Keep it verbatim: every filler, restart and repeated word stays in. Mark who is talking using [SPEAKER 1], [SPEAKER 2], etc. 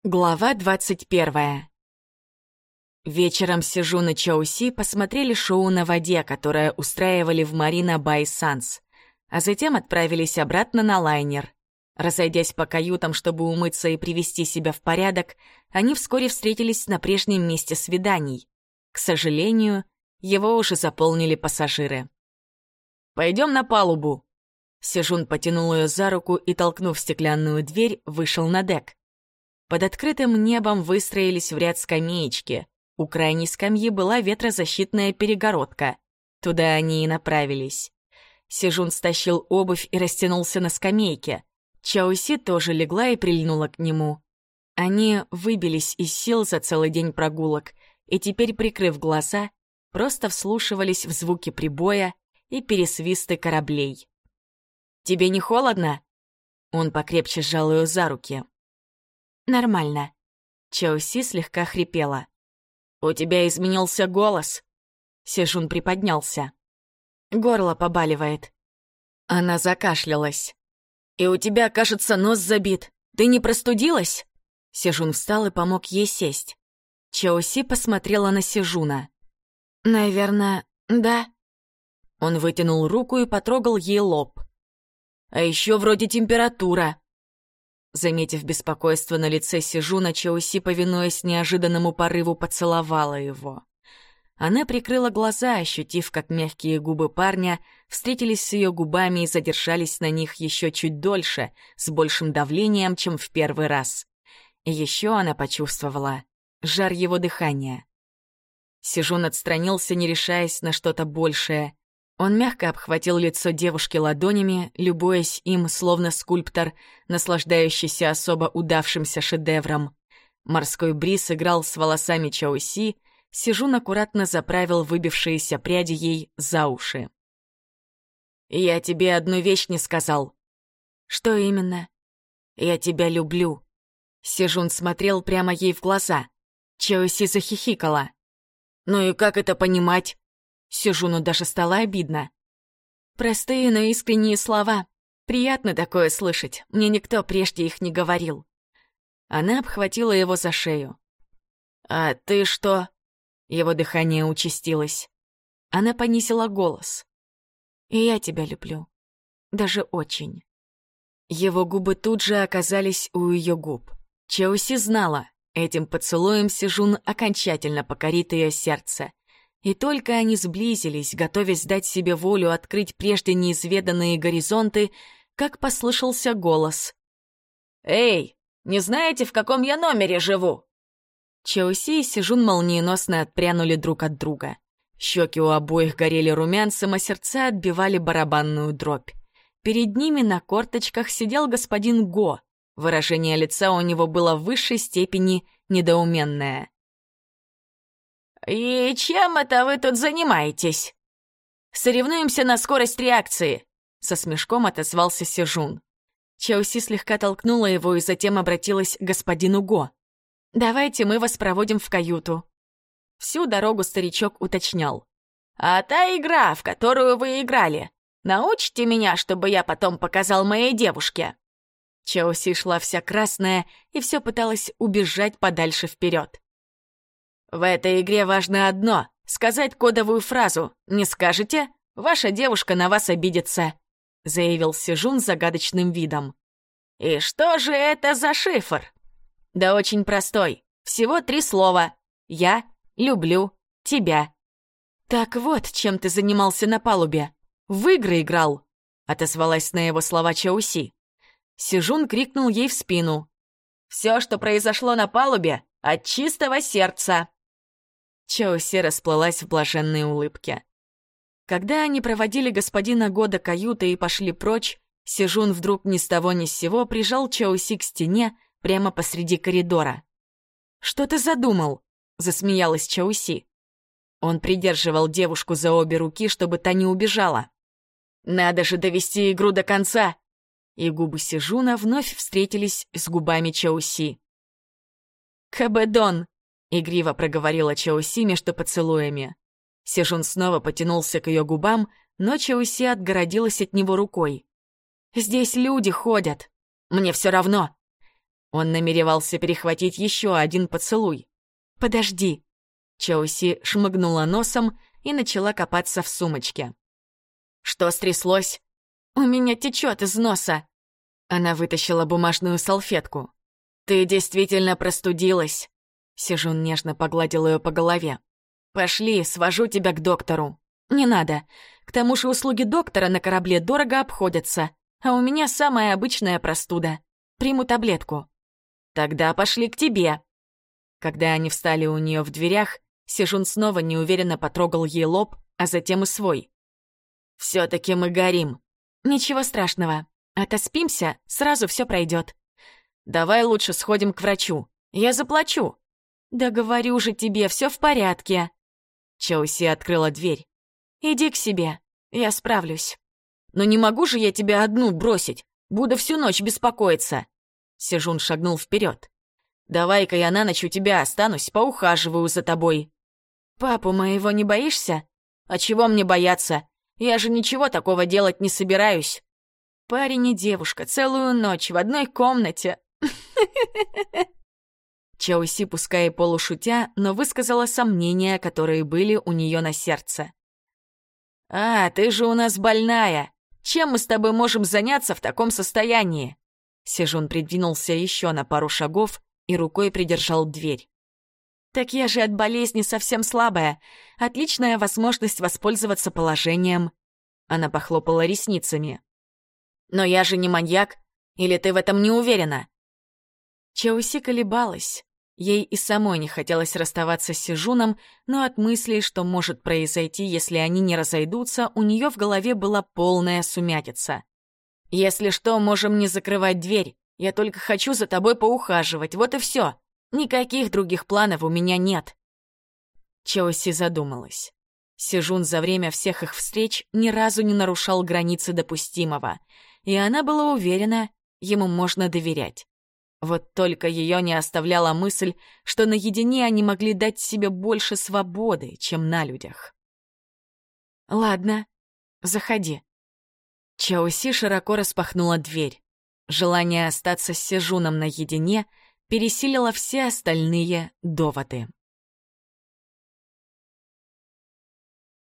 [SPEAKER 1] Глава двадцать первая. Вечером Сежун и Чоуси посмотрели шоу на воде, которое устраивали в Марина Бай Санс, а затем отправились обратно на лайнер. Разойдясь по каютам, чтобы умыться и привести себя в порядок, они вскоре встретились на прежнем месте свиданий. К сожалению, его уже заполнили пассажиры. «Пойдем на палубу». Сежун потянул ее за руку и, толкнув стеклянную дверь, вышел на дек. Под открытым небом выстроились в ряд скамеечки. У крайней скамьи была ветрозащитная перегородка. Туда они и направились. Сежун стащил обувь и растянулся на скамейке. Чаоси тоже легла и прильнула к нему. Они выбились из сил за целый день прогулок и теперь, прикрыв глаза, просто вслушивались в звуки прибоя и пересвисты кораблей. «Тебе не холодно?» Он покрепче сжал ее за руки. «Нормально». Чаоси слегка хрипела. «У тебя изменился голос?» Сежун приподнялся. «Горло побаливает». Она закашлялась. «И у тебя, кажется, нос забит. Ты не простудилась?» Сежун встал и помог ей сесть. Чаоси посмотрела на Сежуна. «Наверное, да». Он вытянул руку и потрогал ей лоб. «А еще вроде температура». Заметив беспокойство на лице Сежуна, Чаоси, повинуясь неожиданному порыву, поцеловала его. Она прикрыла глаза, ощутив, как мягкие губы парня встретились с ее губами и задержались на них еще чуть дольше, с большим давлением, чем в первый раз. И еще она почувствовала жар его дыхания. Сежун отстранился, не решаясь на что-то большее. Он мягко обхватил лицо девушки ладонями, любуясь им, словно скульптор, наслаждающийся особо удавшимся шедевром. Морской бриз играл с волосами Чаоси, Сежун аккуратно заправил выбившиеся пряди ей за уши. «Я тебе одну вещь не сказал». «Что именно?» «Я тебя люблю». Сежун смотрел прямо ей в глаза. Чаоси захихикала. «Ну и как это понимать?» Сежуну даже стало обидно. «Простые, но искренние слова. Приятно такое слышать. Мне никто прежде их не говорил». Она обхватила его за шею. «А ты что?» Его дыхание участилось. Она понизила голос. «И я тебя люблю. Даже очень». Его губы тут же оказались у ее губ. Чаоси знала, этим поцелуем Сежун окончательно покорит ее сердце. И только они сблизились, готовясь дать себе волю открыть прежде неизведанные горизонты, как послышался голос. «Эй, не знаете, в каком я номере живу?» Чаоси и Сежун молниеносно отпрянули друг от друга. Щеки у обоих горели румянцем, а сердца отбивали барабанную дробь. Перед ними на корточках сидел господин Го. Выражение лица у него было в высшей степени недоуменное. «И чем это вы тут занимаетесь?» «Соревнуемся на скорость реакции», — со смешком отозвался Сежун. Чаоси слегка толкнула его и затем обратилась к господину Го. «Давайте мы вас проводим в каюту». Всю дорогу старичок уточнял. «А та игра, в которую вы играли, научите меня, чтобы я потом показал моей девушке?» Чаоси шла вся красная и все пыталась убежать подальше вперед. «В этой игре важно одно — сказать кодовую фразу. Не скажете? Ваша девушка на вас обидится», — заявил Сежун с загадочным видом. «И что же это за шифр?» «Да очень простой. Всего три слова. Я люблю тебя». «Так вот, чем ты занимался на палубе. В игры играл», — отозвалась на его слова Чаоси. Сежун крикнул ей в спину. «Все, что произошло на палубе, от чистого сердца». Чаоси расплылась в блаженной улыбке. Когда они проводили господина Го до каюты и пошли прочь, Сежун вдруг ни с того ни с сего прижал Чаоси к стене прямо посреди коридора. «Что ты задумал?» — засмеялась Чаоси. Он придерживал девушку за обе руки, чтобы та не убежала. «Надо же довести игру до конца!» И губы Сежуна вновь встретились с губами Чаоси. «Кабэдон!» — игриво проговорила Чаоси между поцелуями. Сежун снова потянулся к ее губам, но Чаоси отгородилась от него рукой. «Здесь люди ходят. Мне все равно». Он намеревался перехватить еще один поцелуй. «Подожди!» Чоуси шмыгнула носом и начала копаться в сумочке. «Что стряслось?» «У меня течет из носа!» Она вытащила бумажную салфетку. «Ты действительно простудилась!» Сижун нежно погладил ее по голове. «Пошли, свожу тебя к доктору». «Не надо. К тому же услуги доктора на корабле дорого обходятся, а у меня самая обычная простуда. Приму таблетку». «Тогда пошли к тебе». Когда они встали у нее в дверях, Сижун снова неуверенно потрогал ей лоб, а затем и свой. «Все-таки мы горим». «Ничего страшного. Отоспимся, сразу все пройдет». «Давай лучше сходим к врачу. Я заплачу». «Да говорю же тебе, все в порядке». Чоуси открыла дверь. «Иди к себе, я справлюсь». «Но не могу же я тебя одну бросить. Буду всю ночь беспокоиться». Сижун шагнул вперед. «Давай-ка я на ночь у тебя останусь, поухаживаю за тобой». «Папу моего не боишься?» «А чего мне бояться? Я же ничего такого делать не собираюсь». «Парень и девушка целую ночь в одной комнате». Чоуси, пускай и полушутя, но высказала сомнения, которые были у нее на сердце. «А, ты же у нас больная. Чем мы с тобой можем заняться в таком состоянии?» Сижун придвинулся еще на пару шагов и рукой придержал дверь. «Так я же от болезни совсем слабая. Отличная возможность воспользоваться положением». Она похлопала ресницами. «Но я же не маньяк. Или ты в этом не уверена?» Чоуси колебалась. Ей и самой не хотелось расставаться с Сижуном, но от мыслей, что может произойти, если они не разойдутся, у нее в голове была полная сумятица. «Если что, можем не закрывать дверь. Я только хочу за тобой поухаживать, вот и все. Никаких других планов у меня нет». Чоуси задумалась. Сижун за время всех их встреч ни разу не нарушал границы допустимого, и она была уверена, ему можно доверять. Вот только ее не оставляла мысль, что наедине они могли дать себе больше свободы, чем на людях. «Ладно, заходи». Чоуси широко распахнула дверь. Желание остаться с Сижуном наедине пересилило все остальные доводы.